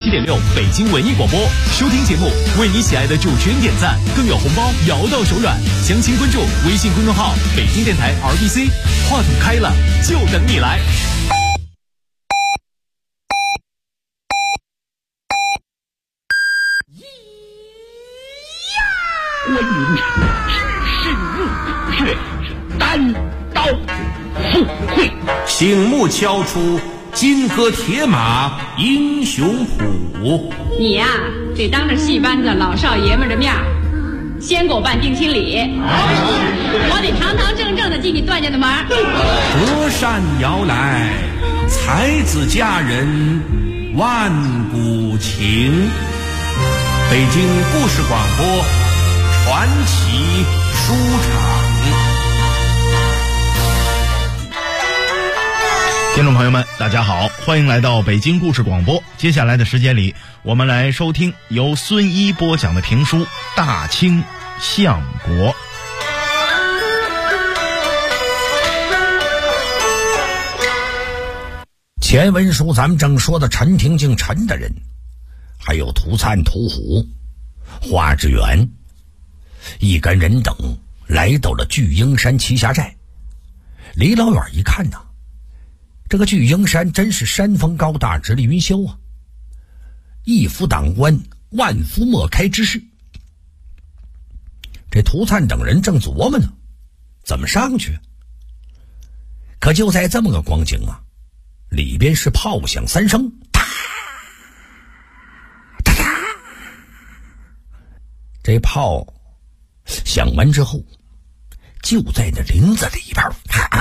97.6北京文艺广播。收听节目，为你喜爱的主持人点赞，更有红包摇到手软。详情关注微信公众号北京电台 RBC， 话筒开了，就等你来。 关云长只身入却单刀赴会， 醒目敲出金戈铁马英雄谱。 你呀，得当着戏班子老少爷们的面先给我办定亲礼，我得堂堂正正的进你段家的门。 隔山遥来，才子佳人万古情。北京故事广播传奇书场。 听众朋友们，大家好，欢迎来到北京故事广播。接下来的时间里，我们来收听由孙一播讲的评书《大清相国》。 前文书咱们正说的陈廷敬陈大人，还有涂灿、屠虎、华志远一干人等来到了巨鹰山栖霞寨。离老远一看呐，这个巨鹰山真是山峰高大，直立云霄啊！一夫当关，万夫莫开之势。这涂灿等人正琢磨呢，怎么上去？可就在这么个光景啊，里边是炮响三声，哒哒哒。这炮响完之后，就在那林子里边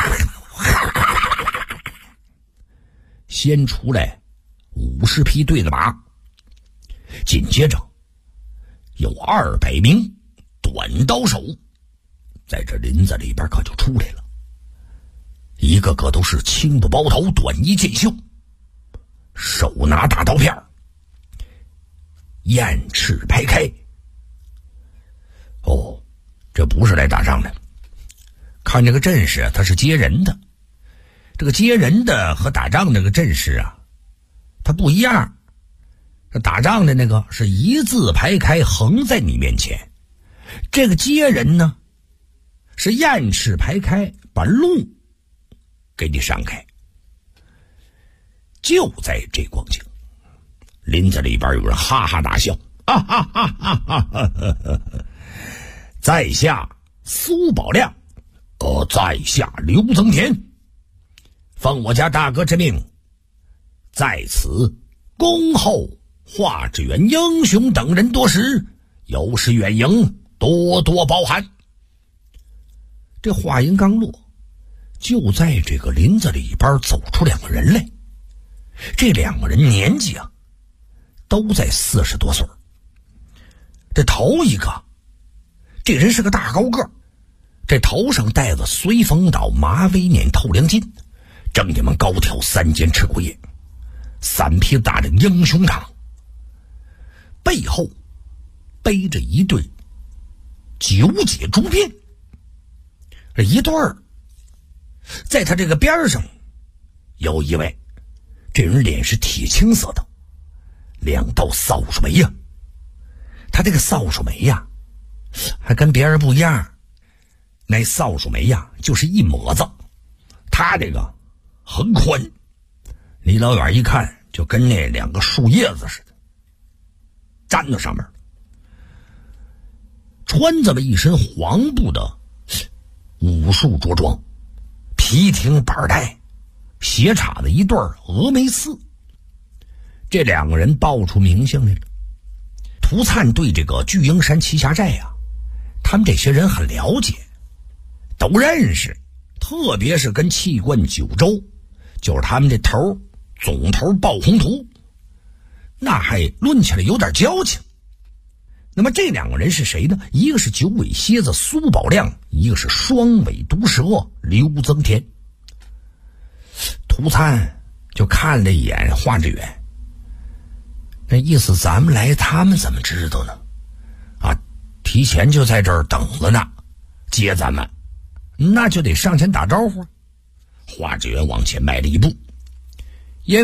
先出来50匹对子马，紧接着有200名短刀手在这林子里边可就出来了，一个个都是青布包头，短衣剑袖，手拿大刀片，燕翅排开。哦，这不是来打仗的。看这个阵势，他是接人的。这个接人的和打仗这个阵势啊，它不一样。这打仗的那个是一字排开，横在你面前。这个接人呢，是燕翅排开，把路给你闪开。就在这光景，林子里边有人哈哈大笑，哈哈哈哈哈哈！在下苏宝亮，在下刘增田，奉我家大哥之命，在此恭候华志远英雄等人多时，有失远迎，多多包涵。这话音刚落，就在这个林子里边走出2个人来。这2个人年纪啊，都在40多岁。这头一个，这人是个大高个，这头上戴着随风倒马尾捻透梁巾，正他妈高挑3肩赤骨叶，3匹大的英雄掌，背后背着一对9节竹鞭，这一对儿。在他这个边上有一位，这人脸是铁青色的，2道扫帚眉呀。他这个扫帚眉呀，还跟别人不一样，那扫帚眉呀就是一抹子，他这个很宽，离老远一看就跟那2个树叶子似的粘到上面。穿这么一身黄布的武术着装，皮挺板带，斜插的一对峨眉丝。这2个人报出名姓来了。涂灿对这个巨鹰山栖霞寨啊，他们这些人很了解，都认识，特别是跟气贯九州，就是他们这头总头鲍宏图，那还论起来有点交情。那么这2个人是谁呢？一个是9尾蝎子苏宝亮，一个是双尾毒蛇刘增田。涂灿就看了一眼华志远，那意思咱们来，他们怎么知道呢？啊，提前就在这儿等着呢，接咱们，那就得上前打招呼。华志远往前迈了一步，因为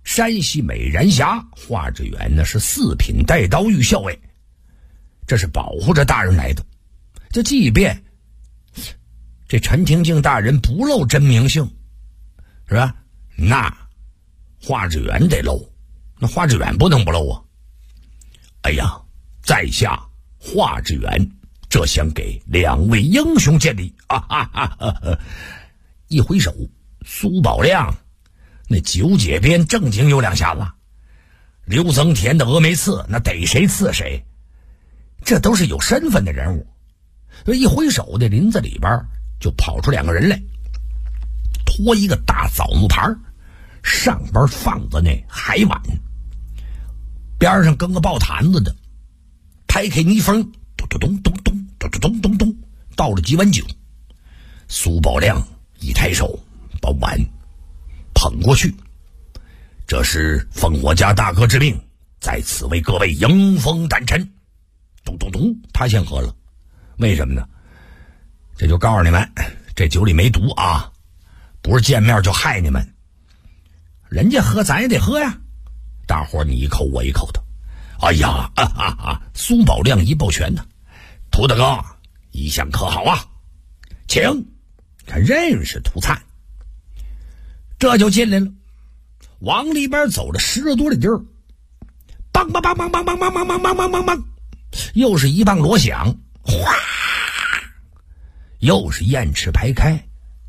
山西美髯峡华志远呢是4品带刀御校尉，这是保护着大人来的。这即便这陈廷敬大人不露真名姓，是吧？那华志远得露，那华志远不能不露啊！哎呀，在下华志远，这想给2位英雄见礼啊！一回手，苏宝亮那9节鞭正经有2下子，刘增田的峨眉刺那逮谁刺谁，这都是有身份的人物。一回手，这林子里边就跑出2个人来，拖一个大枣木盘，上边放着那海碗，边上跟个抱坛子的，拍开泥封，咚咚咚咚咚咚咚咚咚，倒了几碗酒。苏宝亮一抬手把碗捧过去，这是奉我家大哥之命，在此为各位迎风诞辰。咚咚咚，他先喝了，为什么呢？这就告诉你们，这酒里没毒啊，不是见面就害你们。人家喝咱也得喝呀，大伙你一口我一口的。哎呀，苏宝亮一抱拳呢，涂大哥一向可好啊，请。他认识涂灿，这就进来了，往里边走了10多里地儿，梆梆梆梆梆梆梆梆梆梆梆梆梆，又是一棒锣响，哗，又是燕翅排开。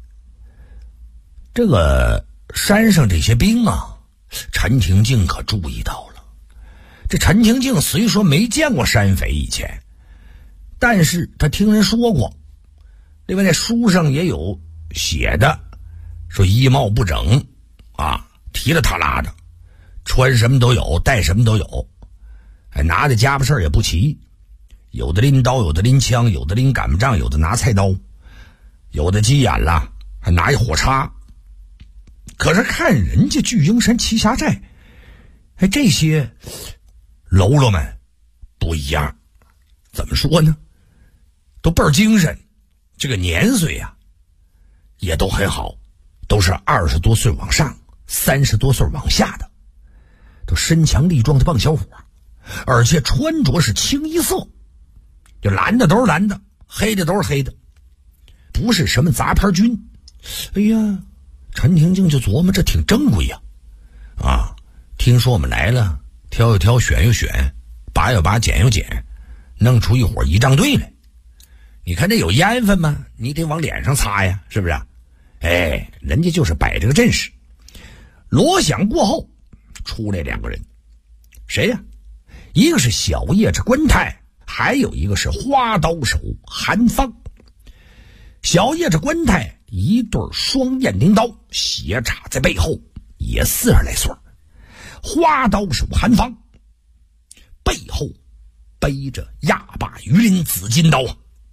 这个山上这些兵啊，陈廷敬可注意到了。这陈廷敬虽说没见过山匪以前，但是他听人说过，另外在书上也有写的，说衣帽不整啊，提了他拉的，穿什么都有，带什么都有，拿的家伙事儿也不齐，有的拎刀，有的拎枪，有的拎杆子杖，有的拿菜刀，有的急眼了还拿一火叉。可是看人家巨鹰山栖霞寨，这些喽啰们不一样，怎么说呢？都倍儿精神，这个年岁呀也都很好，都是20多岁往上，30多岁往下的，都身强力壮的棒小伙，而且穿着是清一色，就蓝的都是蓝的，黑的都是黑的，不是什么杂牌军。哎呀，陈廷敬就琢磨这挺正规呀，听说我们来了，挑一挑，选一选，拔一拔，剪一剪，弄出一伙仪仗队来。你看这有烟分吗？你得往脸上擦呀，是不是？人家就是摆这个阵势。锣响过后，出来2个人，谁呀？一个是小叶子关泰，还有一个是花刀手韩方。小叶子关泰一对双雁翎刀斜插在背后，也40来岁。花刀手韩方背后背着亚霸鱼鳞紫金刀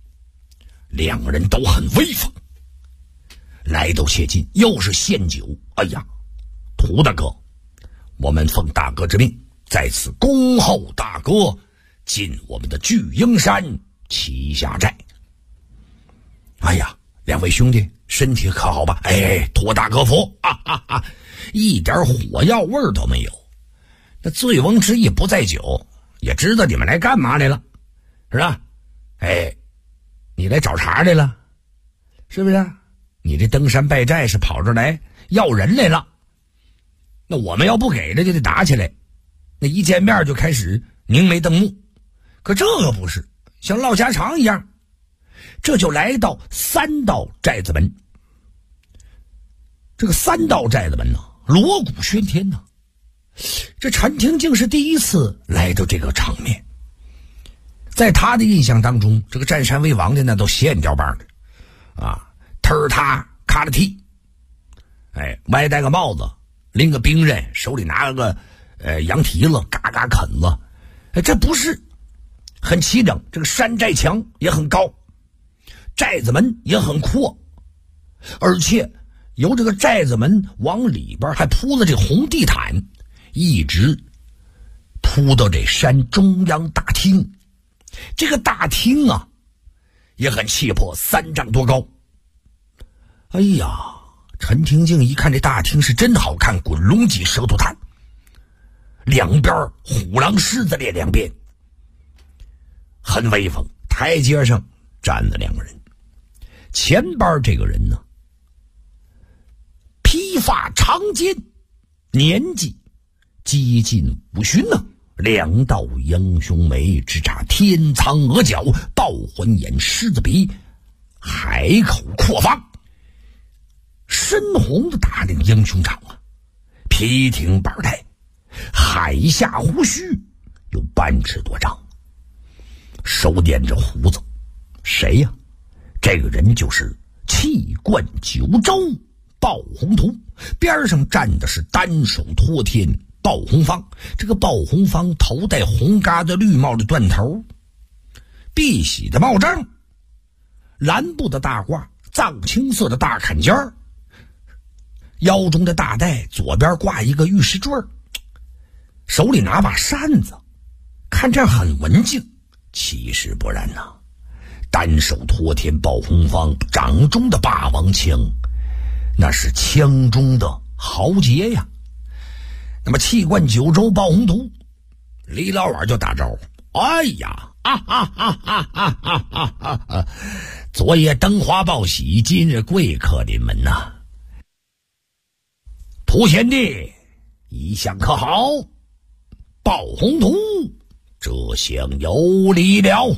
，2个人都很威风。来到切近，又是献酒。哎呀，涂大哥，我们奉大哥之命，在此恭候大哥进我们的巨鹰山栖霞寨。哎呀，2位兄弟身体可好吧？托大哥福啊，一点火药味儿都没有。那醉翁之意不在酒，也知道你们来干嘛来了，是吧？你来找茬来了，是不是？你这登山拜寨是跑这来要人来了，那我们要不给了就得打起来，那一见面就开始凝眉瞪目。可这个不是，像唠家常一样，这就来到3道寨子门。这个3道寨子门呢，锣鼓喧天呢。这陈廷敬是第一次来到这个场面，在他的印象当中，这个占山为王的那都线条棒的忒儿他卡了踢，歪戴个帽子，拎个兵刃，手里拿个羊蹄子，嘎嘎啃子，这不是很齐整。这个山寨墙也很高，寨子门也很阔，而且由这个寨子门往里边还铺了这红地毯，一直铺到这山中央大厅。这个大厅啊也很气魄，3丈多高。哎呀，陈廷敬一看这大厅是真好看，滚龙脊蛇头炭， 两边虎狼狮子列两边，很威风。台阶上站了两个人，前边这个人呢，披发长肩，年纪接近50呢，两道英雄眉，直插天苍额角，倒环眼，狮子鼻，海口阔方，深红的大领英雄长啊，皮挺板带，海下胡须有半尺多长，手点着胡子。谁呀？这个人就是气贯九州鲍宏图，边上站的是单手托天鲍宏方。这个鲍宏方头戴红疙瘩绿帽的断头，碧玺的帽章，蓝布的大褂，藏青色的大坎肩儿，腰中的大带左边挂一个玉石坠，手里拿把扇子，看这很文静，其实不然呐。单手托天鲍宏方掌中的霸王枪，那是枪中的豪杰呀。那么气贯九州鲍宏图，李老板就打招呼：哎呀，昨夜灯花报喜，今日贵客临门呐。蒲贤弟一向可好？鲍宏图这厢有礼了。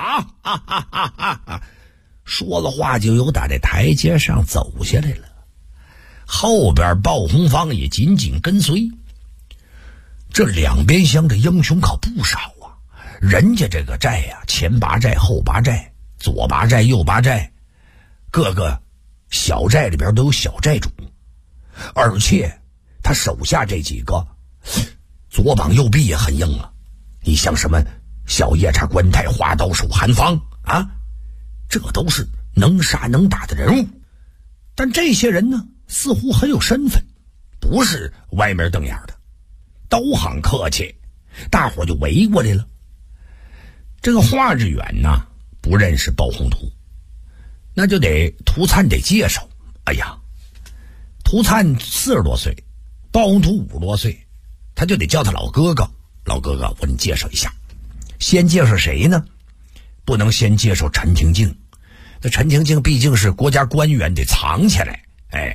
说了话就有打在台阶上走下来了，后边鲍宏方也紧紧跟随。这两边乡的英雄可不少啊，人家这个寨呀，前八寨后八寨，左八寨右八寨，各个小寨里边都有小寨主，而且他手下这几个左膀右臂也很硬啊。你像什么小夜叉关太、花刀手韩方啊，这都是能杀能打的人物。但这些人呢，似乎很有身份，不是歪门瞪眼的，都很客气，大伙就围过来了。这个华志远呢，不认识鲍宏图，那就得涂灿得介绍。哎呀，涂灿40多岁，鲍宏图50多岁，他就得叫他老哥哥。老哥哥，我给你介绍一下。先介绍谁呢？不能先介绍陈廷敬，那陈廷敬毕竟是国家官员，得藏起来。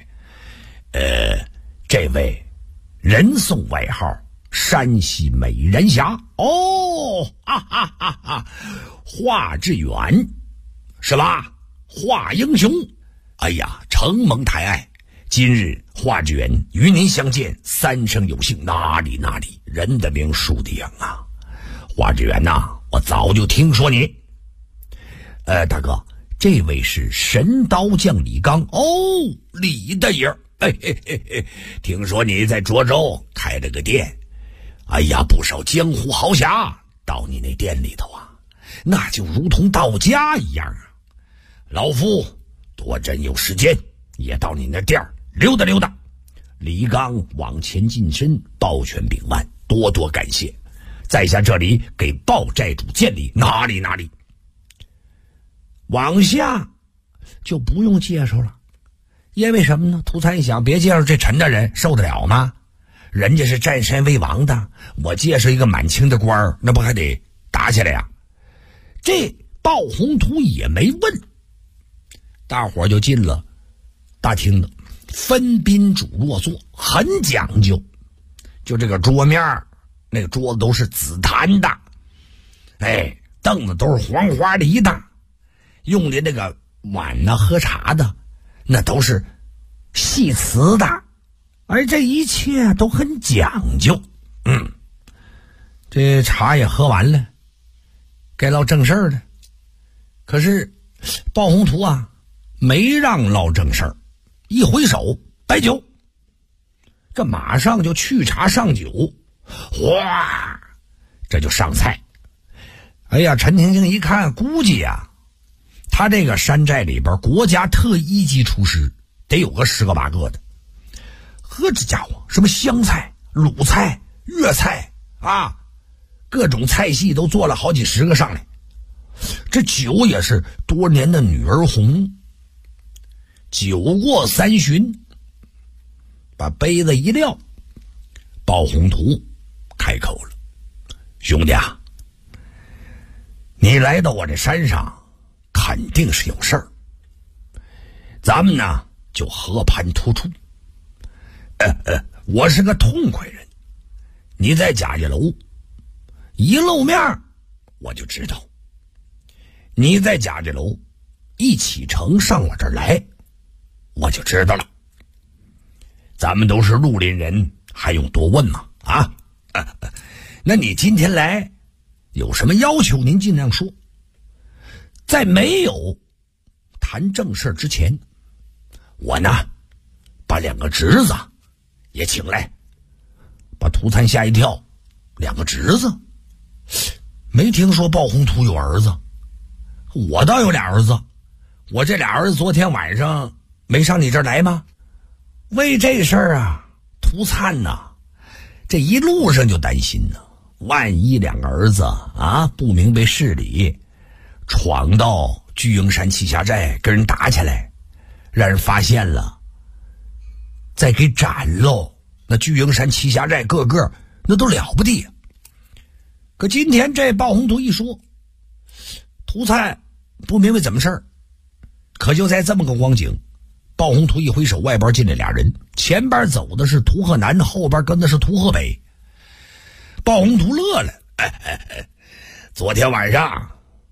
这位人送外号山西美人侠哦，华志远是吧？华英雄，哎呀，承蒙抬爱，今日华志远与您相见，三生有幸，哪里哪里，人的名树的养啊。华志远呐，我早就听说你。大哥，这位是神刀将李刚哦，李大爷。听说你在涿州开了个店，哎呀，不少江湖豪侠到你那店里头啊，那就如同到家一样啊。老夫多真有时间，也到你那店溜达溜达。李刚往前近身，抱拳禀万，多多感谢。在下这里给鲍寨主见礼，哪里哪里。往下就不用介绍了，因为什么呢？涂灿一想，别介绍这陈大人受得了吗？人家是占山为王的，我介绍一个满清的官儿，那不还得打起来呀？这鲍宏图也没问，大伙就进了大厅了，分宾主落座，很讲究。就这个桌面，那个桌子都是紫檀的，凳子都是黄花梨的，用的那个碗呢，喝茶的那都是细瓷的，而这一切都很讲究。这茶也喝完了，该唠正事儿了。可是鲍宏图啊，没让唠正事儿，一回手摆酒，这马上就去茶上酒，哗，这就上菜。哎呀，陈廷敬一看，估计呀，他这个山寨里边国家特一级厨师得有个10个8个的。呵，这家伙什么湘菜、鲁菜、粤菜啊，各种菜系都做了好几10个上来。这酒也是多年的女儿红。酒过3巡，把杯子一撂，鲍宏图开口了：“兄弟啊，你来到我这山上肯定是有事儿，咱们呢就和盘托出。我是个痛快人，你在家一楼，一露面我就知道。你在家这楼一启程上我这儿来，我就知道了。咱们都是绿林人，还用多问吗？啊，那你今天来有什么要求？您尽量说。在没有谈正事之前，我呢把2个侄子也请来。”把涂灿吓一跳，2个侄子？没听说鲍宏图有儿子，我倒有俩儿子。我这俩儿子昨天晚上没上你这儿来吗？为这事儿啊，涂灿呐，这一路上就担心呢，万一2个儿子啊不明白事理，闯到巨鹰山栖霞寨跟人打起来，让人发现了，再给斩喽，那巨鹰山栖霞寨个个那都了不得。可今天这鲍宏图一说，涂灿不明白怎么事儿。可就在这么个光景，鲍宏图一挥手，外边进来俩人，前边走的是涂鹤南，后边跟的是涂鹤北。鲍宏图乐了，昨天晚上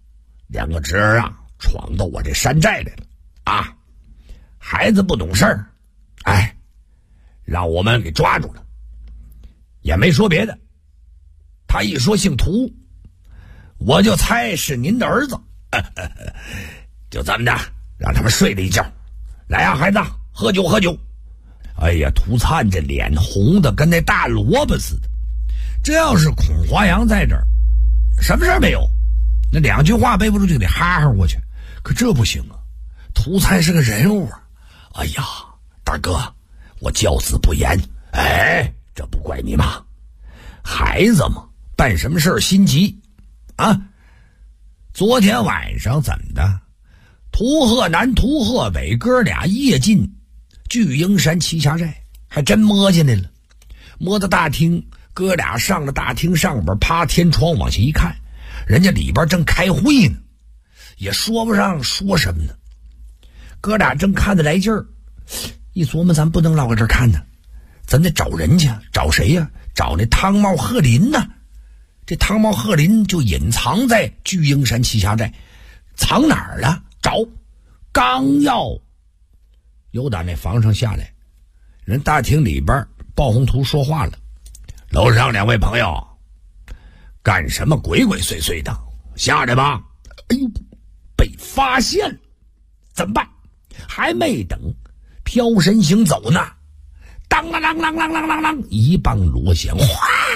2个侄儿啊闯到我这山寨来了啊，孩子不懂事儿，让我们给抓住了，也没说别的。他一说姓涂，我就猜是您的儿子。就这么的，让他们睡了一觉。来呀，孩子，喝酒喝酒。哎呀，涂灿这脸红的跟那大萝卜似的。这要是孔华阳在这儿，什么事儿没有，那2句话背不住就得哈哈过去。可这不行啊，涂灿是个人物啊。哎呀，大哥，我教子不严，这不怪你嘛。孩子嘛，办什么事儿心急啊。昨天晚上怎么的？涂鹤南、涂鹤北哥俩夜进巨鹰山栖霞寨，还真摸进来了。摸到大厅，哥俩上了大厅上边，趴天窗往下一看，人家里边正开会呢，也说不上说什么呢。哥俩正看得来劲儿，一琢磨，咱不能老搁这儿看呢，咱得找人家。找谁呀？找那汤茂鹤林呢。这汤茂鹤林就隐藏在巨鹰山栖霞寨，藏哪儿了？找，刚要由打那房上下来，人大厅里边鲍宏图说话了：“楼上2位朋友，干什么鬼鬼祟祟的？下来吧！”哎呦，被发现了，怎么办？还没等飘身行走呢，当啷啷啷啷啷啷啷，一棒锣响，哗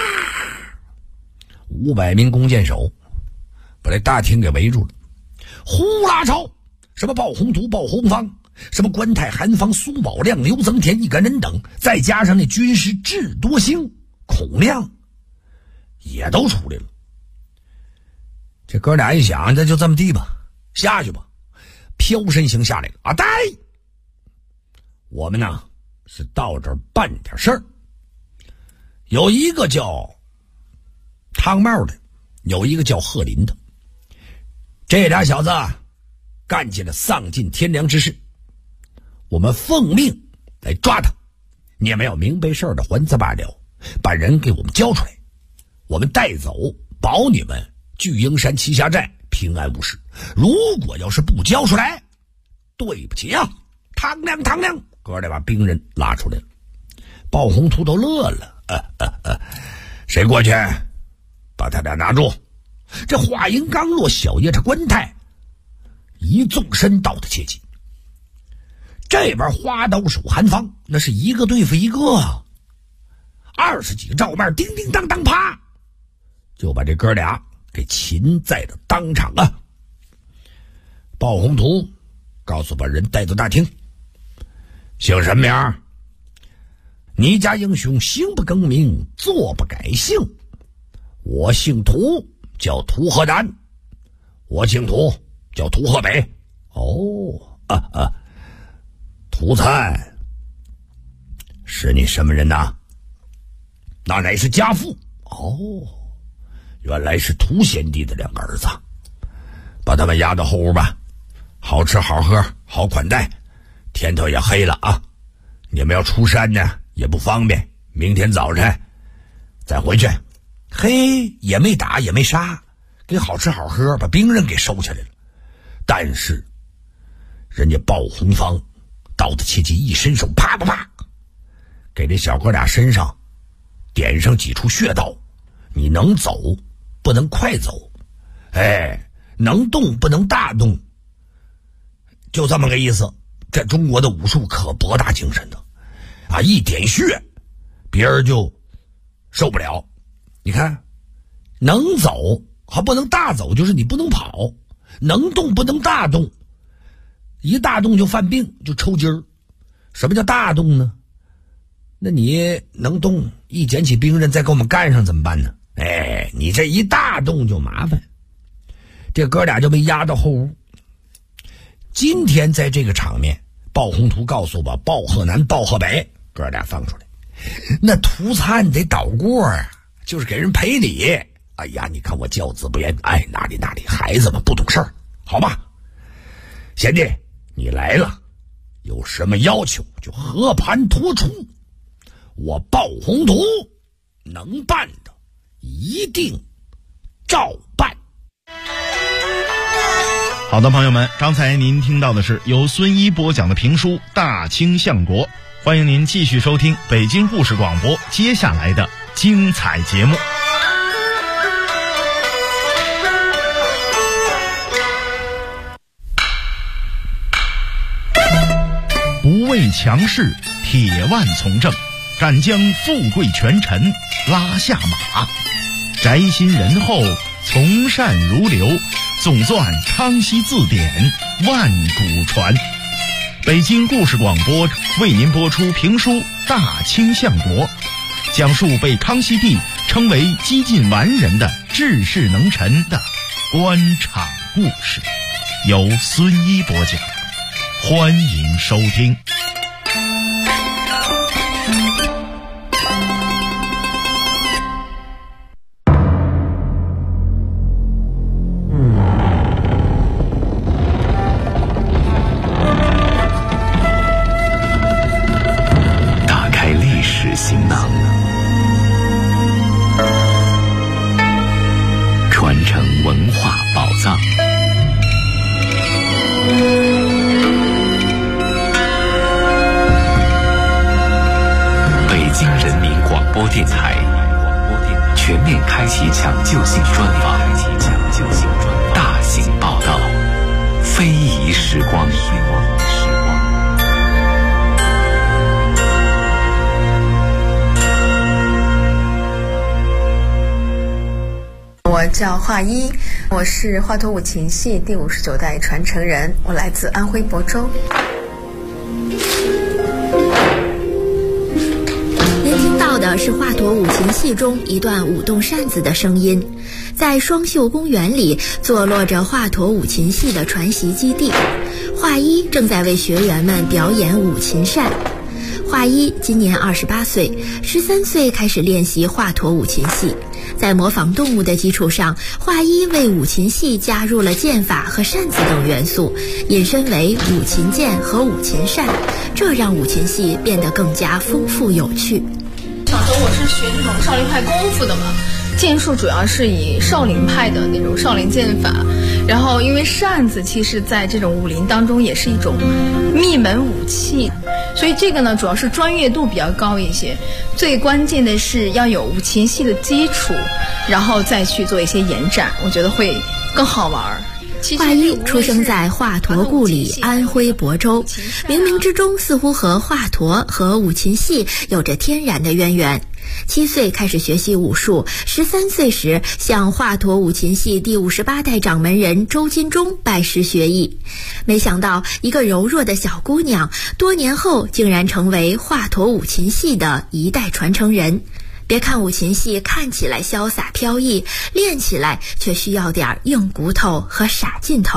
！500名弓箭手把这大厅给围住了，呼啦超，什么鲍宏图、鲍宏方，什么关泰、韩方、苏宝亮、刘增田一干人等，再加上那军师智多星、孔亮，也都出来了。这哥俩一想，那就这么地吧，下去吧。飘身行下来了，阿呆，我们呢是到这儿办点事儿。有一个叫汤茂的，有一个叫鹤林的，这俩小子干起了丧尽天良之事，我们奉命来抓他。你们要明白事儿的还则罢了，把人给我们交出来，我们带走，保你们巨鹰山栖霞寨平安无事。如果要是不交出来，对不起啊，汤亮，哥俩把兵人拉出来了。鲍宏图都乐了，谁过去把他俩拿住？这话音刚落，小爷这关泰一纵身到的切近，这边花刀手韩方那是一个对付一个，20几个照面叮叮当当，啪就把这哥俩给擒在了当场啊！鲍宏图告诉把人带到大厅，姓什么名？你家英雄行不更名，坐不改姓。我姓涂，叫涂鹤南；我姓涂，叫涂鹤北。涂灿是你什么人呐？那乃是家父原来是涂贤弟的2个儿子，把他们押到后屋吧，好吃好喝好款待，天头也黑了啊，你们要出山呢也不方便，明天早晨再回去。嘿，也没打也没杀，给好吃好喝，把兵刃给收起来了。但是人家鲍红芳刀子切记一伸手，啪啪啪，给这小哥俩身上点上几处穴道。你能走不能快走，能动不能大动，就这么个意思。这中国的武术可博大精深的啊，一点穴别人就受不了。你看，能走还不能大走，就是你不能跑；能动不能大动，一大动就犯病，就抽筋儿。什么叫大动呢？那你能动，一捡起兵刃再给我们干上怎么办呢？你这一大动就麻烦。这哥俩就被押到后屋。今天在这个场面，鲍宏图告诉我，鲍鹤南、鲍鹤北哥俩放出来，那涂灿得倒过啊，就是给人赔礼。哎呀，你看我教子不严，哪里，孩子们不懂事儿，好吧？贤弟，你来了，有什么要求就和盘托出，我鲍宏图能办的一定照办。 好的，朋友们，刚才您听到的是由孙一播讲的评书《大清相国》，欢迎您继续收听北京故事广播接下来的精彩节目。不畏强势，铁腕从政，敢将富贵权臣拉下马，宅心仁厚，从善如流，总纂康熙字典，万古传。北京故事广播为您播出评书《大清相国》，讲述被康熙帝称为几近完人的治世能臣的官场故事，由孙一播讲，欢迎收听。 行囊，传承文化宝藏。北京人民广播电台全面开启抢救性专访，大型报道，非遗时光。 我叫华一，我是华佗五禽戏第59代传承人，我来自安徽亳州。 您听到的是华佗五禽戏中一段舞动扇子的声音。在双秀公园里坐落着华佗五禽戏的传习基地，华一正在为学员们表演五禽扇。华一今年28岁，13岁开始练习华佗五禽戏。在模仿动物的基础上，华一为五禽戏加入了剑法和扇子等元素，引申为五禽剑和五禽扇，这让五禽戏变得更加丰富有趣。 小时候我是学这种少林派功夫的嘛，剑术主要是以少林派的那种少林剑法，然后因为扇子其实在这种武林当中也是一种秘门武器，所以这个呢主要是专业度比较高一些，最关键的是要有五禽戏的基础，然后再去做一些延展，我觉得会更好玩。 华一出生在华佗故里安徽亳州，冥冥之中似乎和华佗和五禽戏有着天然的渊源。7岁开始学习武术，13岁时向华佗五禽戏第58代掌门人周金忠拜师学艺。没想到一个柔弱的小姑娘，多年后竟然成为华佗五禽戏的一代传承人。别看五禽戏看起来潇洒飘逸，练起来却需要点硬骨头和傻劲头。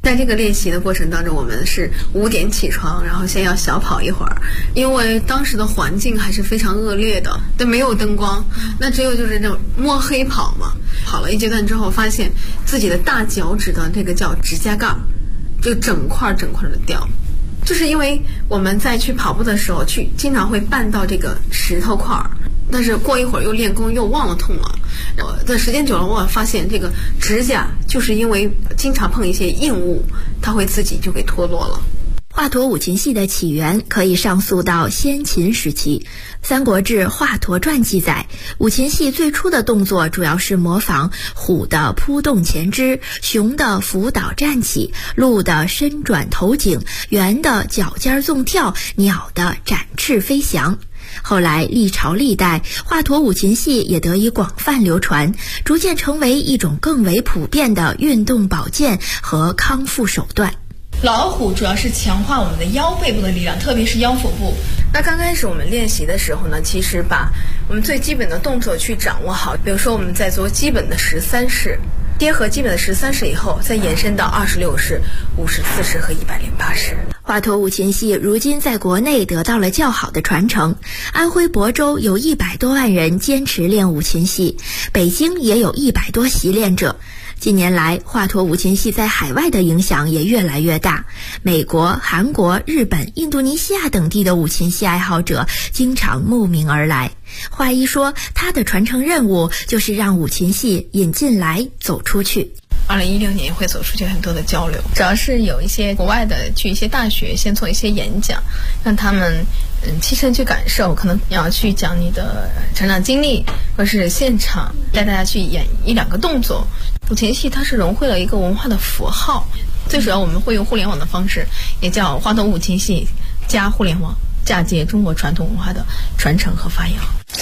在这个练习的过程当中，我们是5点起床，然后先要小跑一会儿，因为当时的环境还是非常恶劣的，都没有灯光，那只有就是那种摸黑跑嘛。跑了一阶段之后，发现自己的大脚趾的这个叫指甲盖就整块的掉，就是因为我们在去跑步的时候经常会绊到这个石头块，但是过一会儿又练功又忘了痛了。在时间久了，我发现这个指甲就是因为经常碰一些硬物，它会自己就给脱落了。 华佗五禽戏的起源可以上溯到先秦时期，《三国志·华佗传》记载，五禽戏最初的动作主要是模仿虎的扑动前肢、熊的伏倒站起、鹿的伸转头颈、猿的脚尖纵跳、鸟的展翅飞翔。后来历朝历代，华佗五禽戏也得以广泛流传，逐渐成为一种更为普遍的运动保健和康复手段。 老虎主要是强化我们的腰背部的力量，特别是腰腹部。 那刚开始我们练习的时候呢，其实把我们最基本的动作去掌握好，比如说我们在做基本的13式，结合基本的13式以后，再延伸到26式、54式和108式。 华佗五禽戏如今在国内得到了较好的传承，安徽亳州有100多万人坚持练五禽戏，北京也有100多习练者。近年来，华佗五禽戏在海外的影响也越来越大，美国、韩国、日本、印度尼西亚等地的五禽戏爱好者经常慕名而来。华一说，他的传承任务就是让五禽戏引进来走出去。 2016年会走出去很多的交流，主要是有一些国外的去一些大学先做一些演讲，让他们亲身去感受，可能要去讲你的成长经历，或是现场带大家去演1-2个动作。五禽戏它是融汇了一个文化的符号，最主要我们会用互联网的方式，也叫华佗五禽戏加互联网，嫁接中国传统文化的传承和发扬。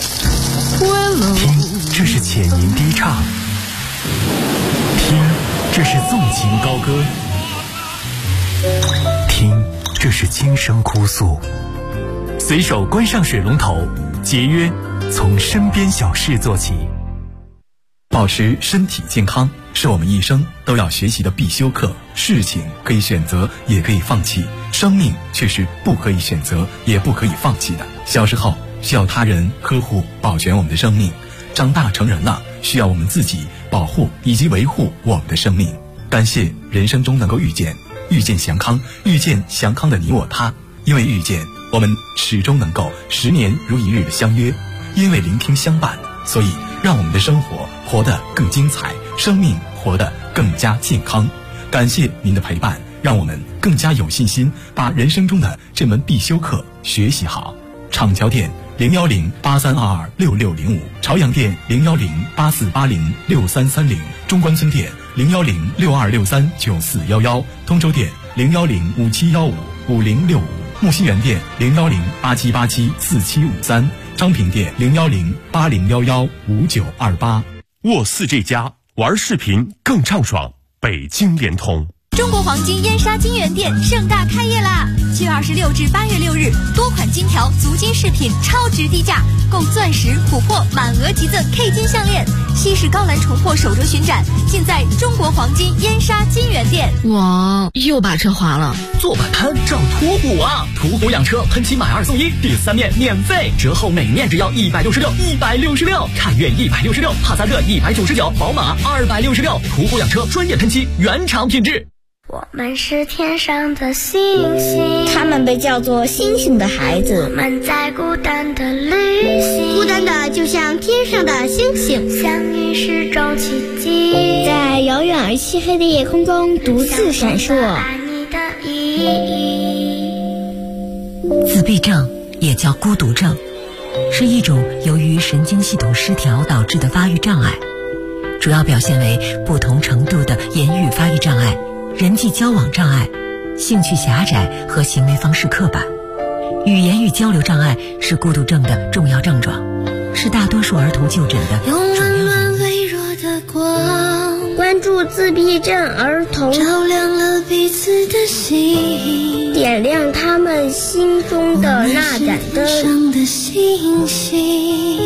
听，这是浅吟低唱；听，这是纵情高歌；听，这是轻声哭诉。随手关上水龙头，节约从身边小事做起。 保持身体健康是我们一生都要学习的必修课。事情可以选择，也可以放弃，生命却是不可以选择，也不可以放弃的。小时候需要他人呵护保全我们的生命，长大成人了需要我们自己保护以及维护我们的生命。感谢人生中能够遇见祥康，遇见祥康的你我他。因为遇见，我们始终能够10年如一日的相约；因为聆听相伴，所以让我们的生活活得更精彩，生命活得更加健康。感谢您的陪伴，让我们更加有信心把人生中的这门必修课学习好。厂桥店010-8322-6605，朝阳店010-8480-6330，中关村店010-6263-9411，通州店010-5715-5065，木樨园店010-8787-4753，昌平店010-8011-5928。 沃4这家玩视频更畅爽，北京联通。 中国黄金燕莎金源店盛大开业啦！7月26至8月6日，多款金条、足金饰品超值低价，购钻石、琥珀满额即赠 K 金项链，西式高栏重获手镯巡展，尽在中国黄金燕莎金源店。 哇，又把车划了！ 做摆摊找途虎啊！途虎养车喷漆买2送1，第3面免费，折后每面只要166，166，凯越166，帕萨特199，宝马266，途虎养车专业喷漆，原厂品质。 我们是天上的星星， 他们被叫做星星的孩子。 我们在孤单的旅行， 孤单的就像天上的星星， 相遇是种奇迹， 在遥远而漆黑的夜空中独自闪烁。 爱你的意义。 自闭症也叫孤独症，是一种由于神经系统失调导致的发育障碍，主要表现为不同程度的言语发育障碍、人际交往障碍、兴趣狭窄和行为方式刻板。语言与交流障碍是孤独症的重要症状，是大多数儿童就诊的主要原因。 用温暖微弱的光， 关注自闭症儿童， 照亮了彼此的心， 点亮他们心中的那盏灯。 上的星星。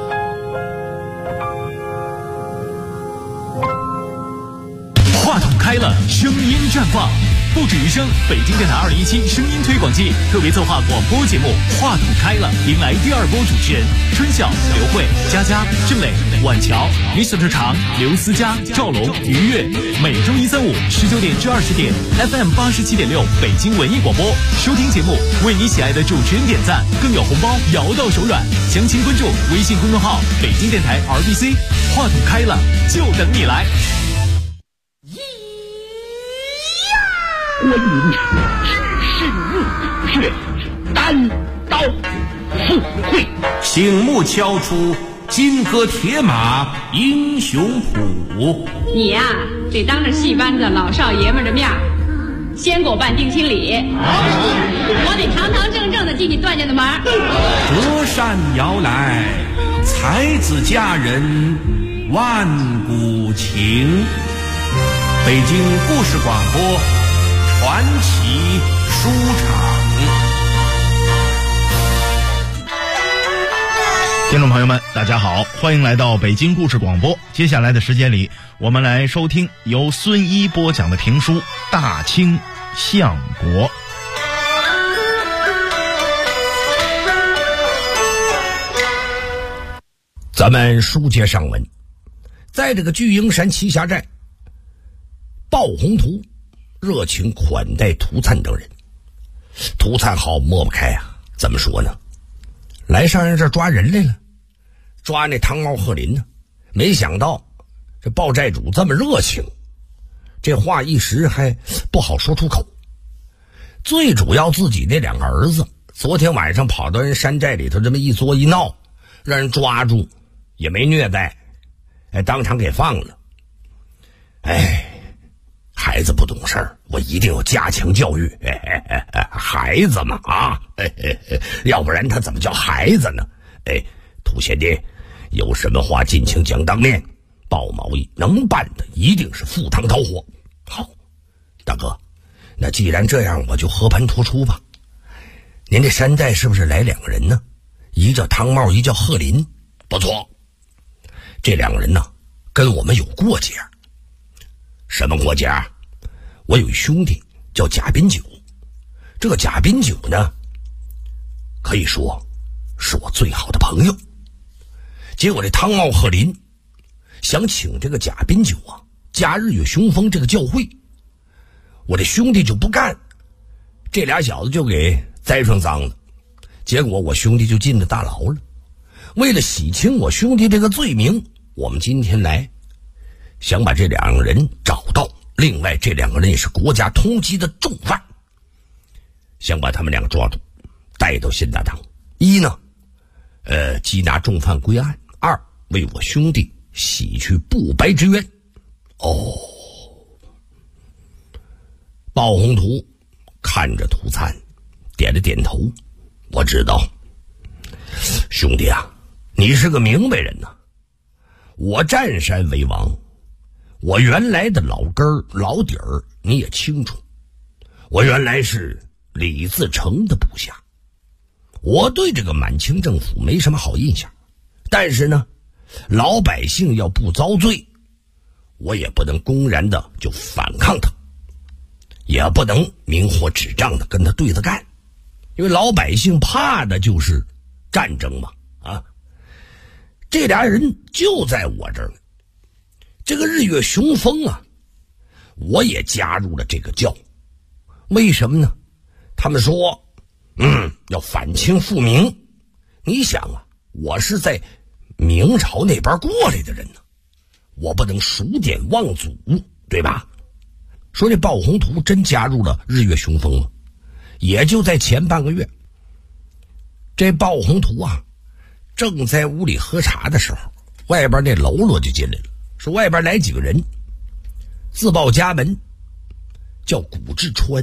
话筒开开了，声音绽放。不止于声，北京电台2017声音推广季特别策划广播节目《话筒开了》，迎来第2波主持人春晓、刘慧、佳佳、郑磊、婉乔、Mr. 常、刘思佳、赵龙、于越。每周1、3、5 19点至20点 ，FM 87.6北京文艺广播。收听节目，为你喜爱的主持人点赞，更有红包摇到手软。详情关注微信公众号北京电台 RBC。话筒开了，就等你来。 关羽只是热血，单刀赴会， 醒目敲出金戈铁马英雄谱。 你呀，得当着戏班子老少爷们的面先给我办定亲礼，我得堂堂正正的进你段家的门。 隔山摇来，才子佳人万古情。北京故事广播传奇书场。 听众朋友们，大家好，欢迎来到北京故事广播。接下来的时间里，我们来收听由孙一播讲的评书《大清相国》。 咱们书接上文，在这个巨鹰山栖霞寨，鲍宏图热情款待涂灿等人。涂灿好抹不开啊，怎么说呢？来上人这抓人来了，抓那汤茂鹤林呢。没想到这鲍寨主这么热情，这话一时还不好说出口。最主要自己那2个儿子昨天晚上跑到人山寨里头这么一作一闹，让人抓住，也没虐待，当场给放了。孩子不懂事儿，我一定要加强教育。孩子嘛啊，要不然他怎么叫孩子呢？涂贤弟，有什么话尽情讲当面，鲍毛义能办的一定是赴汤蹈火。好，大哥，那既然这样，我就和盘托出吧。您这山寨是不是来2个人呢？一叫汤茂，一叫鹤林。不错，这2个人呢，跟我们有过节。什么过节？我有一兄弟叫贾宾九，这个贾宾九呢，可以说是我最好的朋友。结果这汤茂鹤林想请这个贾宾九啊加日月雄风这个教会，我这兄弟就不干，这俩小子就给栽上赃了，结果我兄弟就进了大牢了。为了洗清我兄弟这个罪名，我们今天来想把这2个人找到，另外这2个人也是国家通缉的重犯，想把他们2个抓住，带到县大堂。一呢，缉拿重犯归案；二，为我兄弟洗去不白之冤。鲍宏图看着涂灿，点了点头。我知道，兄弟啊，你是个明白人呐。我占山为王，我原来的老根儿老底儿你也清楚，我原来是李自成的部下，我对这个满清政府没什么好印象，但是呢，老百姓要不遭罪，我也不能公然的就反抗他，也不能明火指仗的跟他对着干，因为老百姓怕的就是战争嘛啊！这俩人就在我这儿。这个日月雄风啊，我也加入了这个教。为什么呢？他们说要反清复明。你想啊，我是在明朝那边过来的人呢，我不能数典忘祖，对吧？说这鲍宏图真加入了日月雄风吗？也就在前半个月，这鲍宏图啊正在屋里喝茶的时候，外边那喽啰就进来了，说外边来几个人，自报家门，叫古志川。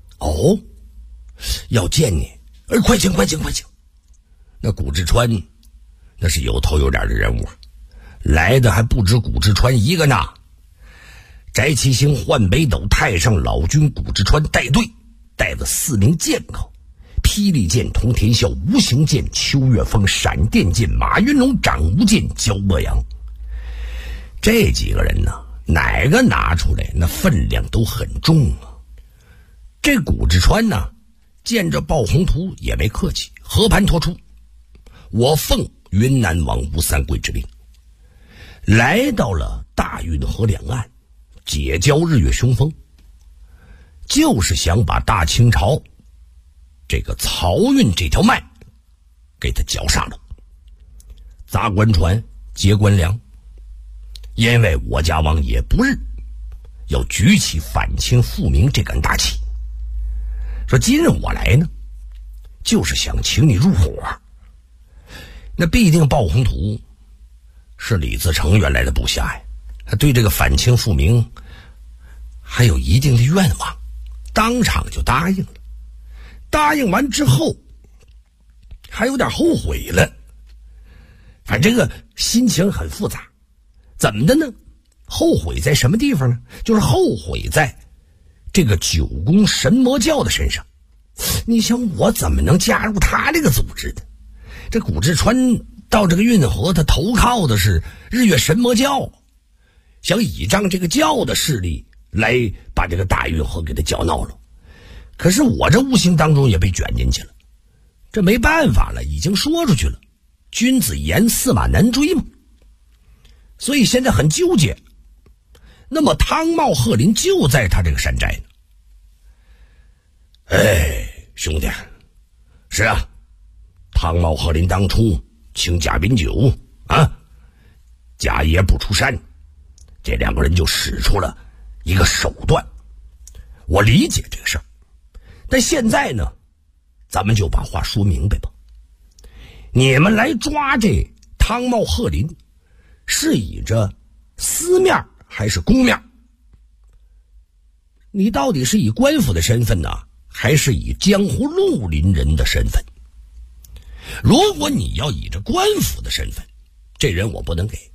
要见你。快请。那古志川那是有头有脸的人物，来的还不止古志川一个呢。翟其兴、换北斗、太上老君古志川带队，带了4名剑客，霹雳剑童天啸、无形剑秋月风、闪电剑马云龙、掌无剑焦莫阳。这几个人呢， 哪个拿出来那分量都很重啊。这谷志川呢，见着鲍宏图也没客气，和盘托出，我奉云南王吴三桂之命，来到了大运河两岸，结交日月凶风，就是想把大清朝这个漕运这条脉给他绞杀了，砸官船，劫官粮。因为我家王爷不日要举起反清复明这杆大旗，说今日我来呢，就是想请你入伙。那必定鲍宏图是李自成原来的部下呀，他对这个反清复明还有一定的愿望，当场就答应了。答应完之后还有点后悔了，反正这个心情很复杂。怎么的呢？后悔在什么地方呢？就是后悔在这个九宫神魔教的身上。你想我怎么能加入他这个组织的？这谷志川到这个运河，他投靠的是日月神魔教，想倚仗这个教的势力来把这个大运河给他搅闹了。可是我这无形当中也被卷进去了，这没办法了，已经说出去了，君子言驷马难追嘛。所以现在很纠结。那么汤茂鹤林就在他这个山寨呢。哎，兄弟，是啊，汤茂鹤林当初请贾宾九啊，贾爷不出山，这两个人就使出了一个手段。我理解这个事儿，但现在呢，咱们就把话说明白吧。你们来抓这汤茂鹤林，是以着私面还是公面？你到底是以官府的身份呢，还是以江湖绿林人的身份？如果你要以着官府的身份，这人我不能给。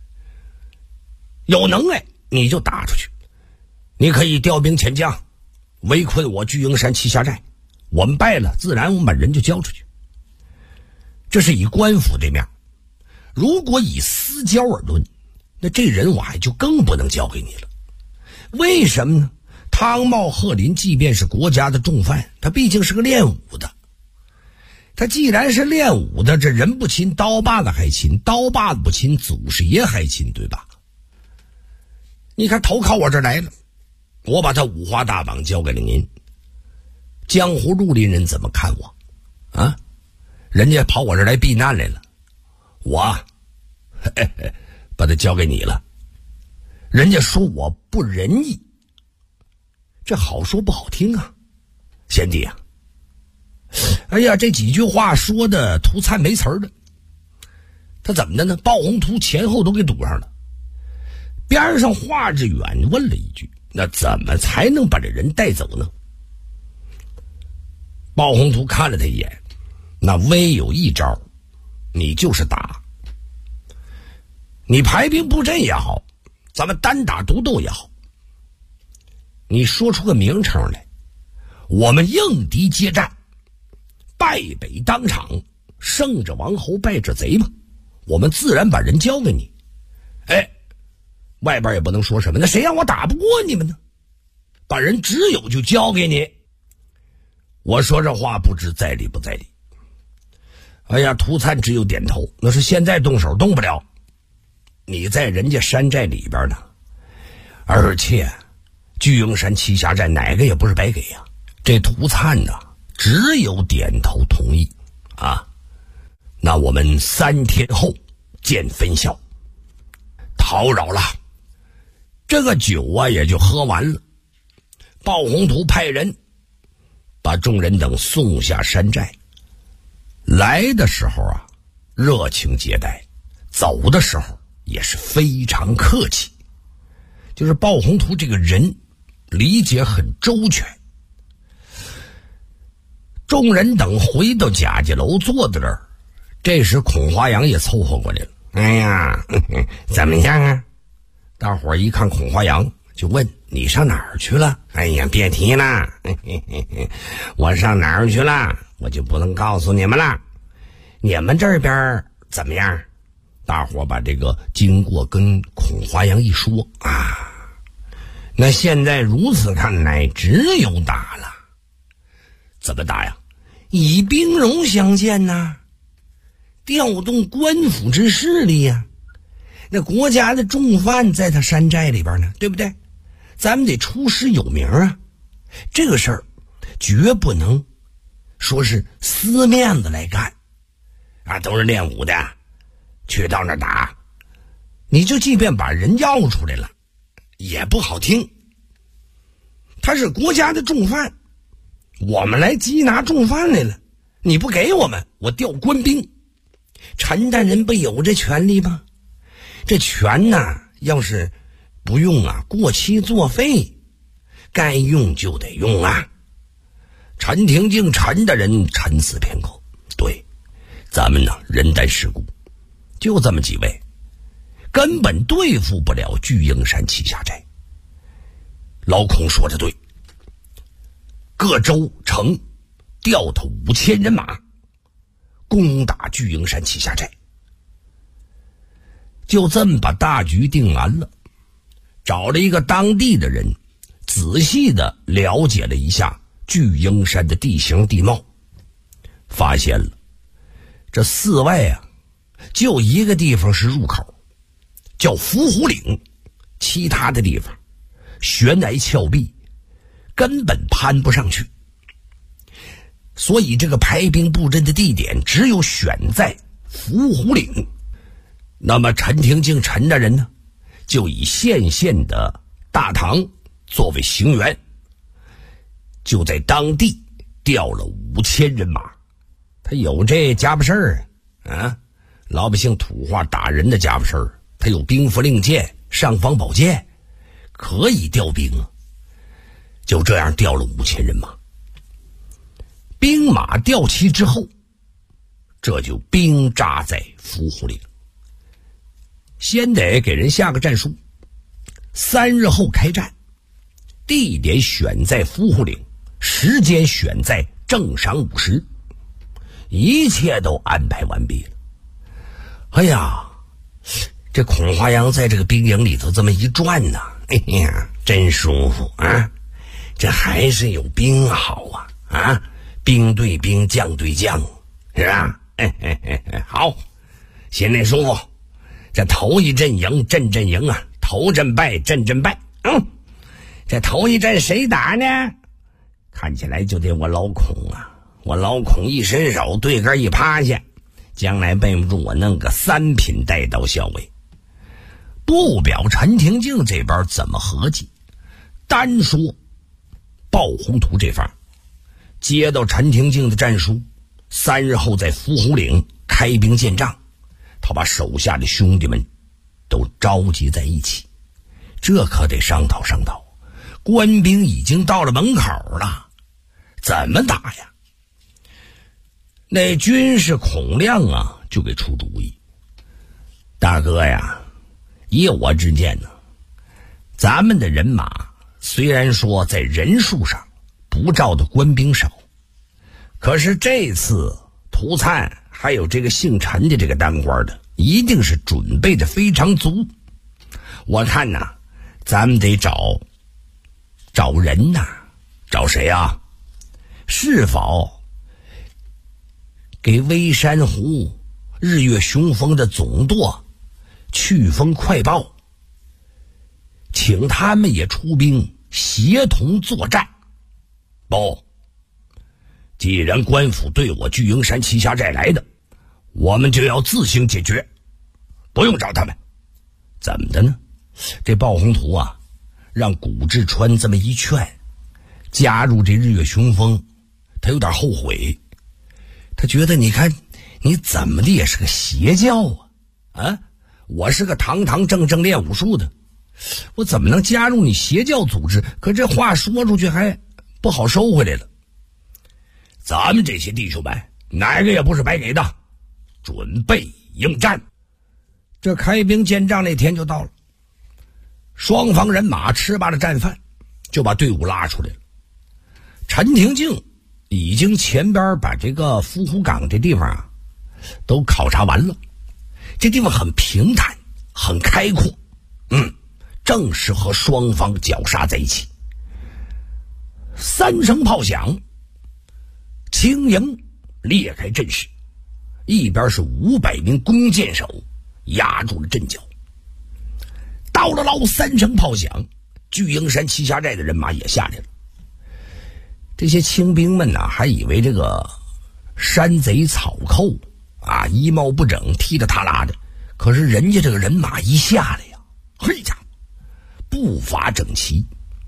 有能耐你就打出去，你可以调兵遣将，围困我巨鹰山栖霞寨，我们败了，自然我们把人就交出去。这是以官府这面。如果以私交而论，那这人我还就更不能交给你了。为什么呢？汤茂鹤林即便是国家的重犯，他毕竟是个练武的。他既然是练武的，这人不亲刀把子还亲，刀把子不亲祖师爷还亲，对吧？你看投靠我这儿来了，我把他五花大绑交给了您，江湖绿林人怎么看我啊？人家跑我这儿来避难来了，我把他交给你了，人家说我不仁义，这好说不好听啊，贤弟啊！哎呀，这几句话说的涂灿没词儿的，他怎么的呢？鲍宏图前后都给堵上了。边上华志远问了一句：“那怎么才能把这人带走呢？”鲍宏图看了他一眼，那唯有一招，你就是打。你排兵布阵也好，咱们单打独斗也好，你说出个名称来，我们应敌接战，败北当场，胜者王侯，败者贼嘛，我们自然把人交给你。哎，外边也不能说什么，那谁让我打不过你们呢？把人只有就交给你。我说这话不知在理不在理。哎呀，涂灿只有点头，那是现在动手动不了，你在人家山寨里边呢，而且巨鹰山栖霞寨哪个也不是白给呀。这涂灿呢只有点头同意啊。那我们3天后见分晓。叨扰了，这个酒啊也就喝完了。鲍宏图派人把众人等送下山寨，来的时候啊热情接待，走的时候也是非常客气。就是鲍宏图这个人理解很周全。众人等回到贾家楼坐在这儿，这时孔华阳也凑合过来了。哎呀，怎么样啊？大伙儿一看孔华阳就问：你上哪儿去了？哎呀，别提了，我上哪儿去了我就不能告诉你们了。你们这边怎么样？大伙儿把这个经过跟孔华阳一说啊， 那现在如此看来，只有打了。怎么打呀？以兵戎相见呐，调动官府之势力呀。那国家的重犯在他山寨里边呢，对不对？咱们得出师有名啊。这个事儿绝不能说是撕面子来干啊，都是练武的，去到那打，你就即便把人要出来了也不好听。他是国家的重犯，我们来缉拿重犯来了，你不给我们，我调官兵。陈大人不有这权利吗？这权呐，要是不用啊，过期作废，该用就得用啊。陈廷敬陈大人沉思片刻，对，咱们呢人单势孤，就这么几位，根本对付不了巨鹰山栖霞寨。老孔说的对，各州城调头5000人马攻打巨鹰山栖霞寨。就这么把大局定完了，找了一个当地的人仔细的了解了一下巨鹰山的地形地貌，发现了这4外啊就一个地方是入口，叫伏虎岭，其他的地方悬崖峭壁，根本攀不上去。所以这个排兵布阵的地点只有选在伏虎岭。那么陈廷敬陈大人呢，就以县的大堂作为行辕，就在当地调了5000人马。他有这家伙事儿啊，老百姓土话打人的家伙事儿，他有兵符令箭、尚方宝剑，可以调兵啊。就这样调了5000人马。兵马调齐之后，这就兵扎在伏虎岭。先得给人下个战书，3日后开战，地点选在伏虎岭，时间选在正晌午时，一切都安排完毕了。哎呀，这孔华阳在这个兵营里头这么一转呢，哎呀，真舒服啊！这还是有兵好啊，兵对兵，将对将，是吧？好，心里舒服。这头一阵赢，阵阵赢啊，头阵败，阵阵败。这头一阵谁打呢？看起来就得我老孔啊，我老孔一伸手，对个一趴下，将来背不住我弄个3品带刀校尉。不表陈廷敬这边怎么合计，单说鲍宏图这方接到陈廷敬的战书，3日后在伏虎岭开兵建仗，他把手下的兄弟们都召集在一起，这可得商讨商讨。官兵已经到了门口了，怎么打呀？那军士孔亮啊就给出主意，大哥呀，依我之见呢，咱们的人马虽然说在人数上不照的官兵少，可是这次涂灿还有这个姓陈的这个当官的一定是准备的非常足。我看呐，咱们得找人呐，找谁啊？是否给微山湖日月雄风的总舵去风快报，请他们也出兵协同作战？不，既然官府对我巨鹰山栖霞寨来的，我们就要自行解决，不用找他们。怎么的呢？这鲍宏图啊，让古志川这么一劝，加入这日月雄风，他有点后悔。他觉得你看你怎么的也是个邪教啊，我是个堂堂正正练武术的，我怎么能加入你邪教组织？可这话说出去还不好收回来了。咱们这些弟兄们哪个也不是白给的，准备应战。这开兵建仗那天就到了，双方人马吃罢了战饭，就把队伍拉出来了。陈廷敬已经前边把这个伏虎岗这地方啊都考察完了，这地方很平坦很开阔， 正式和双方绞杀在一起。3声炮响，青营裂开阵势，一边是500名弓箭手压住了阵脚。到了3声炮响，巨鹰山栖霞寨的人马也下来了。这些清兵们呢，还以为这个山贼草寇啊衣帽不整，踢得踏拉的，可是人家这个人马一下来呀，嘿家伙，步伐整齐，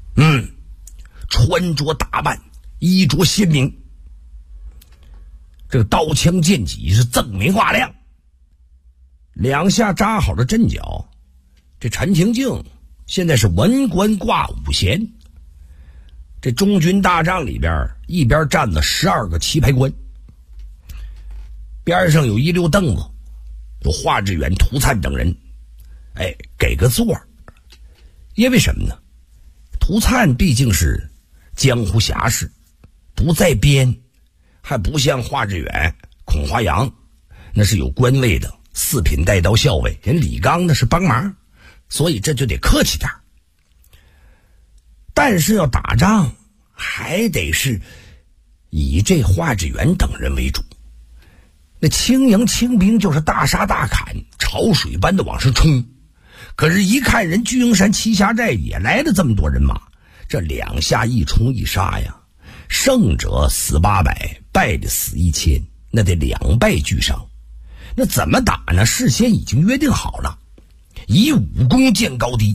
穿着打扮，衣着鲜明，这个刀枪剑戟是锃明瓦亮。2下扎好了阵脚，这陈廷敬现在是文官挂5衔。这中军大帐里边，一边站了12个棋牌官，边上有一溜凳子，有华志远、涂灿等人，给个座。因为什么呢？涂灿毕竟是江湖侠士，不在边，还不像华志远、孔华阳，那是有官位的4品带刀校尉，人李刚那是帮忙，所以这就得客气点。但是要打仗，还得是以这华志远等人为主。那青营清兵就是大杀大砍，潮水般的往上冲。可是一看人巨鹰山栖霞寨也来了这么多人马，这2下一冲一杀呀，胜者死800，败的死1000，那得2败俱伤。那怎么打呢？事先已经约定好了，以武功见高低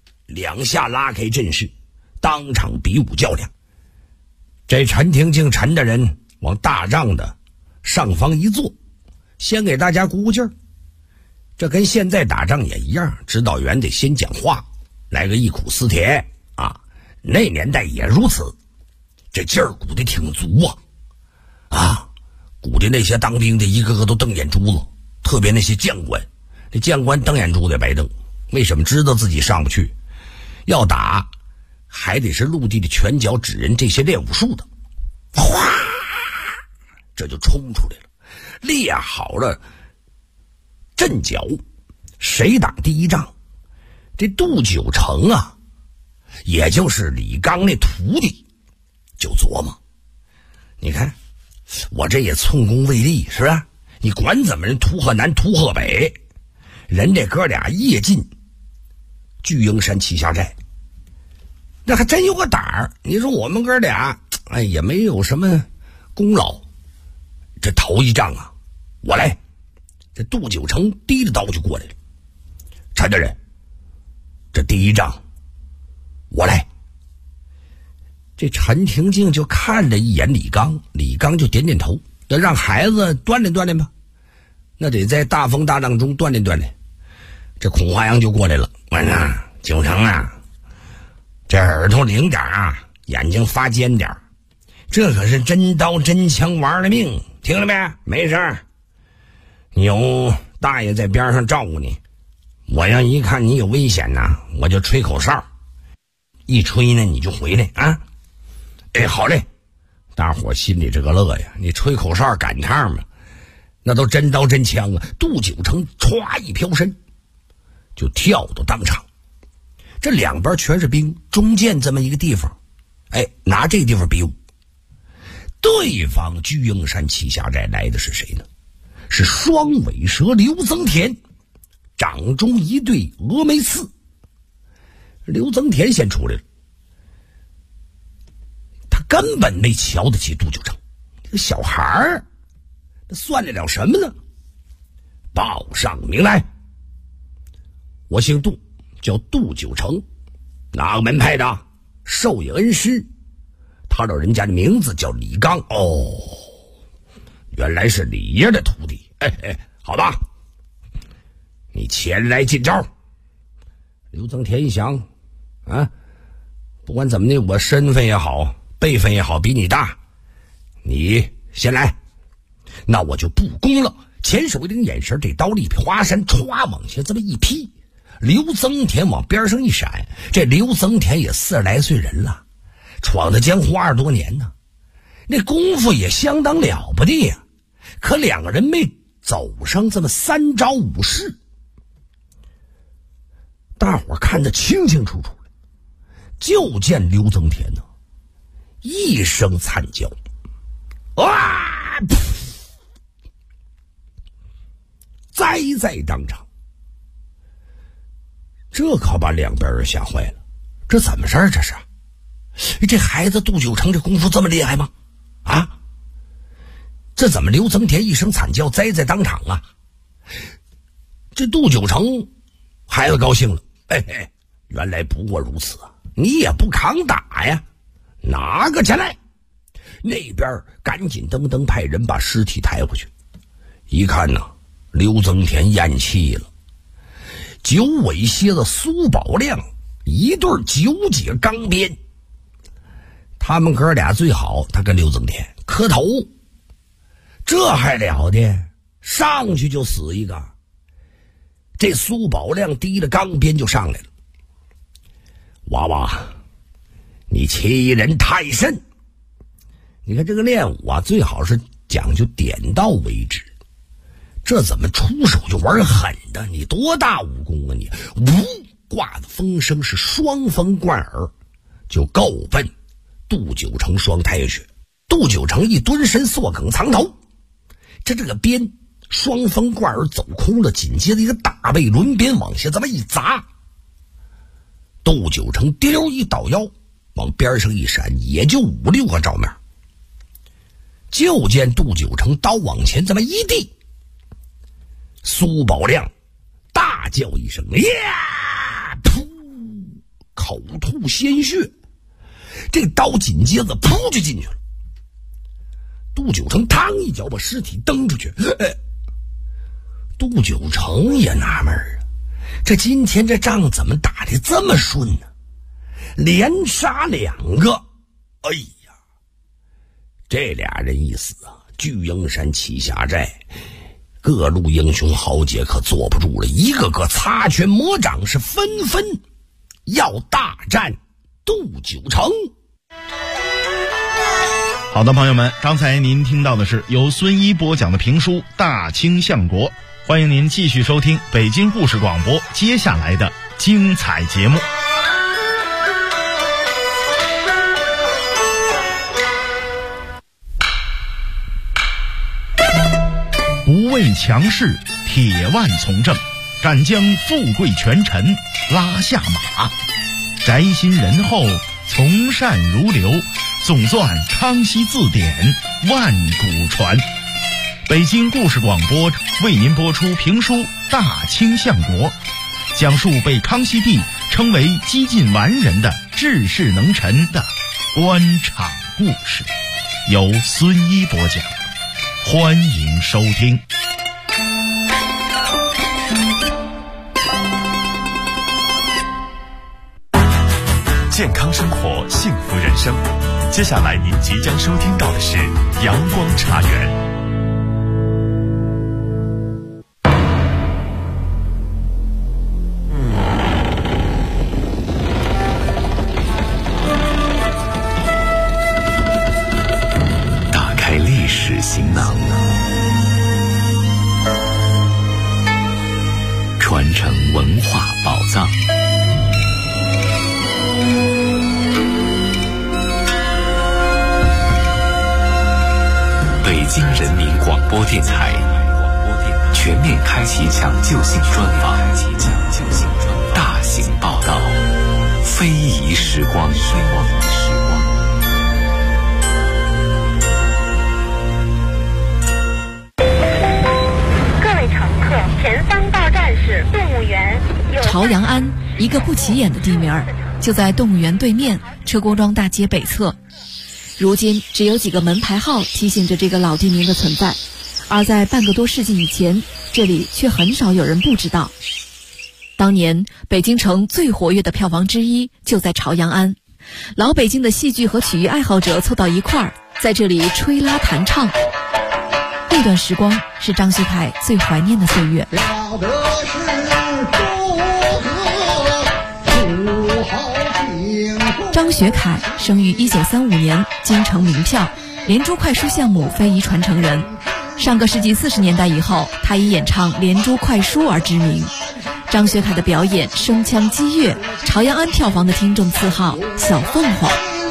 ，2下拉开阵势，当场比武较量。这陈廷敬陈大人往大帐的上方一坐，先给大家鼓鼓劲儿。这跟现在打仗也一样，指导员得先讲话，来个忆苦思甜啊。那年代也如此，这劲儿鼓得挺足啊，鼓的那些当兵的一个个都瞪眼珠子，特别那些将官，这将官瞪眼珠子也白瞪。为什么？知道自己上不去，要打还得是陆地的拳脚指人这些练武术的，哗，这就冲出来了，列好了阵脚，谁打第一仗？这杜九成啊，也就是李刚那徒弟，就琢磨，你看我这也寸功未立，是吧？你管怎么人图河南图河北，人这哥俩夜进巨鹰山栖霞寨，那还真有个胆儿。你说我们哥俩也没有什么功劳，这头一仗啊我来。这杜九成提着刀就过来了，陈大人，这第一仗我来。这陈廷敬就看了一眼李刚，李刚就点点头，要让孩子锻炼锻炼吧，那得在大风大浪中锻炼锻炼。这孔华阳就过来了，九成啊，这耳朵灵点啊，眼睛发尖点，这可是真刀真枪玩了命，听了没？没事，有大爷在边上照顾你，我要一看你有危险呐，我就吹口哨，一吹呢你就回来啊。好嘞，大伙心里这个乐呀，你吹口哨赶趟嘛，那都真刀真枪啊。杜九成歘一飘身就跳到当场，这两边全是兵，中间这么一个地方，拿这个地方比武。对方巨鹰山栖霞寨来的是谁呢？是双尾蛇刘增田，掌中一对峨眉刺。刘增田先出来了，他根本没瞧得起杜九成，这个小孩儿，那算得了什么呢？报上名来，我姓杜，叫杜九成，哪个门派的？授业恩师。他老人家的名字叫李刚。原来是李爷的徒弟。好吧，你前来进招。刘增田一想不管怎么的，我身份也好，辈分也好，比你大，你先来，那我就不攻了。前手一领眼神，这刀力华山歘往下这么一劈，刘增田往边上一闪。这刘增田也40来岁人了，闯的江湖20多年呢，那功夫也相当了不得呀。可两个人没走上这么3招5式， 大伙看得清清楚楚的，就见刘增田呢一声惨叫，哇！栽在当场。这可把两边人吓坏了，这怎么事儿？这是这孩子杜九成这功夫这么厉害吗？啊，这怎么刘增田一声惨叫栽在当场啊？这杜九成孩子高兴了，嘿嘿，原来不过如此啊！你也不扛打呀，拿个起来。那边赶紧噔噔派人把尸体抬回去，一看呢，刘增田咽气了，久猥亵的苏宝亮一对九节钢鞭，他们哥俩最好，他跟刘增田磕头，这还了得，上去就死一个。这苏宝亮提着钢鞭就上来了，娃娃，你欺人太甚！你看这个练武啊，最好是讲究点到为止，这怎么出手就玩狠的？你多大武功啊你？呜，挂的风声是双风贯耳，就够奔杜九成双太穴。杜九成一蹲身缩梗藏头，这个鞭双风贯耳走空了，紧接着一个大背轮鞭往下这么一砸，杜九成丢一倒腰往边上一闪，也就5、6个照面。就见杜九成刀往前这么一递，苏宝亮大叫一声，呀！噗，口吐鲜血，这刀紧接着噗就进去了。杜九成嘡一脚把尸体蹬出去，杜九成也纳闷啊，这今天这仗怎么打得这么顺呢？连杀2个，哎呀，这俩人一死啊，巨鹰山栖霞寨各路英雄豪杰可坐不住了，一个个擦拳魔掌，是纷纷要大战杜九成。 好的，朋友们，刚才您听到的是由孙一播讲的评书《大清相国》，欢迎您继续收听北京故事广播接下来的精彩节目。不畏强势，铁腕从政，敢将富贵权臣拉下马，宅心仁厚，从善如流，总纂康熙字典，万古传。北京故事广播为您播出评书《大清相国》，讲述被康熙帝称为几近完人的治世能臣的官场故事，由孙一播讲，欢迎收听。 健康生活，幸福人生。接下来您即将收听到的是阳光茶园。 打开历史行囊，传承文化宝藏。北京人民广播电台全面开启抢救性专访，大型报道，非遗时光。 各位乘客，前方到站是动物园。 朝阳庵，一个不起眼的地名，就在动物园对面车公庄大街北侧。如今只有几个门牌号提醒着这个老地名的存在，而在半个多世纪以前，这里却很少有人不知道。当年北京城最活跃的票房之一就在朝阳庵，老北京的戏剧和曲艺爱好者凑到一块儿，在这里吹拉弹唱。那段时光是张学凯最怀念的岁月。张学凯生于1935年，京城名票，连珠快书项目非遗传承人。上个世纪40年代以后，他以演唱连珠快书而知名。 张学凯的表演声腔激越，朝阳安票房的听众赐号小凤凰。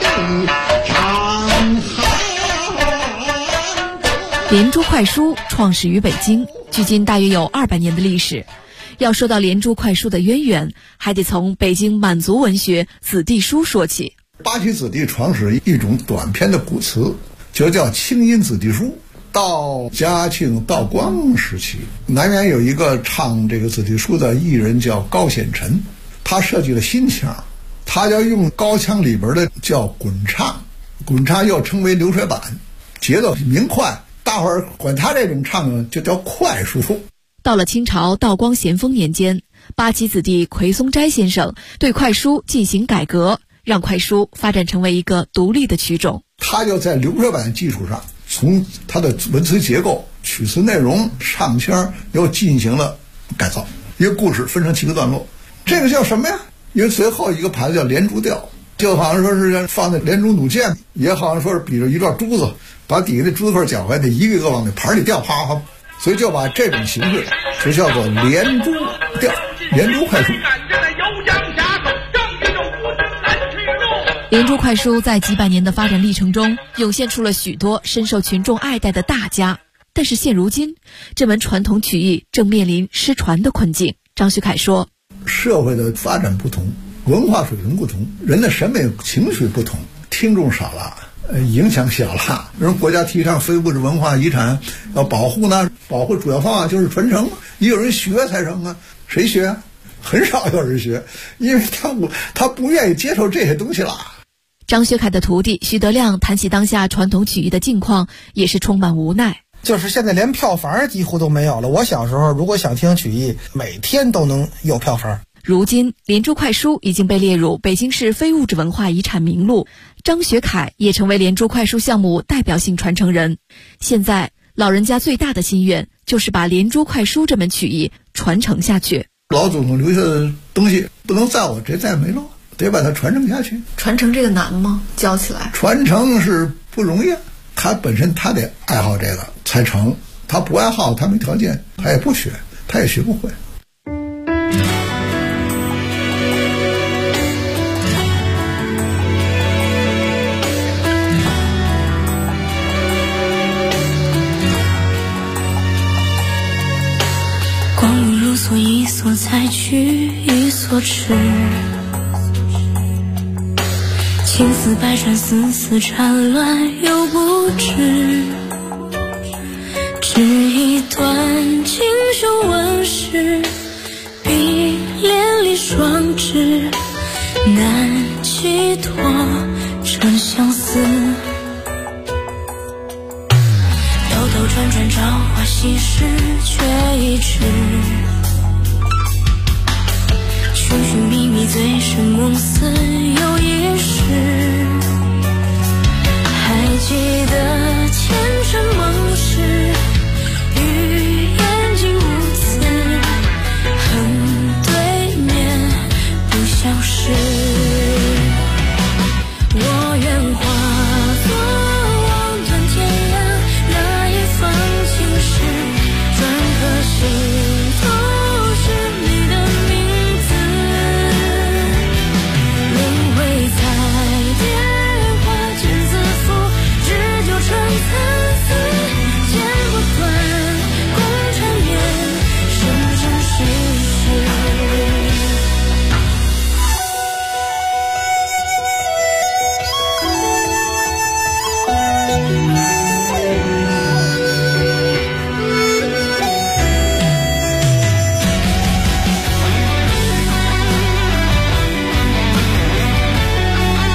连珠快书创始于北京，距今大约有200年的历史。要说到连珠快书的渊源，还得从北京满族文学子弟书说起。 八旗子弟创始一种短篇的古词，就叫清音子弟书。到嘉庆、道光时期，南园有一个唱这个子弟书的艺人叫高显臣，他设计了新腔，他要用高腔里边的叫滚唱，滚唱又称为流水板，节奏明快，大伙儿管他这种唱就叫快书。 到了清朝道光咸丰年间，八旗子弟奎松斋先生对快书进行改革，让快书发展成为一个独立的曲种。 他就在流水板基础上，从他的文词结构、曲词内容、唱腔又进行了改造。一个故事分成7个段落，这个叫什么呀？因为最后一个牌子叫连珠调，就好像说是放在连珠弩箭，也好像说是比着一段珠子，把底下的珠子块搅开，得一个一个往那盘里掉，啪啪，所以就把这种形式就叫做连珠调、连珠快书。 连珠快书在几百年的发展历程中，涌现出了许多深受群众爱戴的大家。但是现如今，这门传统曲艺正面临失传的困境。张学凯说， 社会的发展不同，文化水平不同，人的审美情绪不同，听众少了，影响小了。人国家提倡非物质文化遗产要保护呢，保护主要方法就是传承，也有人学才成啊。谁学啊？很少有人学，因为他不愿意接受这些东西了。 张学凯的徒弟徐德亮谈起当下传统曲艺的境况，也是充满无奈。 就是现在连票房几乎都没有了。我小时候如果想听曲艺，每天都能有票房。 如今连珠快书已经被列入北京市非物质文化遗产名录，张学凯也成为连珠快书项目代表性传承人。现在老人家最大的心愿就是把连珠快书这门曲艺传承下去。 老祖宗留下的东西不能在我这再没了，得把它传承下去。 传承这个难吗？教起来传承是不容易，他本身他得爱好这个才成，他不爱好，他没条件，他也不学，他也学不会。 光阴如梭，一梭采取，一梭吃。情丝百转，丝丝缠乱又不知。只一段锦绣纹饰，碧连理双枝，难寄托真相思。兜兜转转，朝花夕拾，却一迟。寻寻觅觅，醉生梦死又一世。还记得前尘梦事，与眼睛无词，恨对面不相识。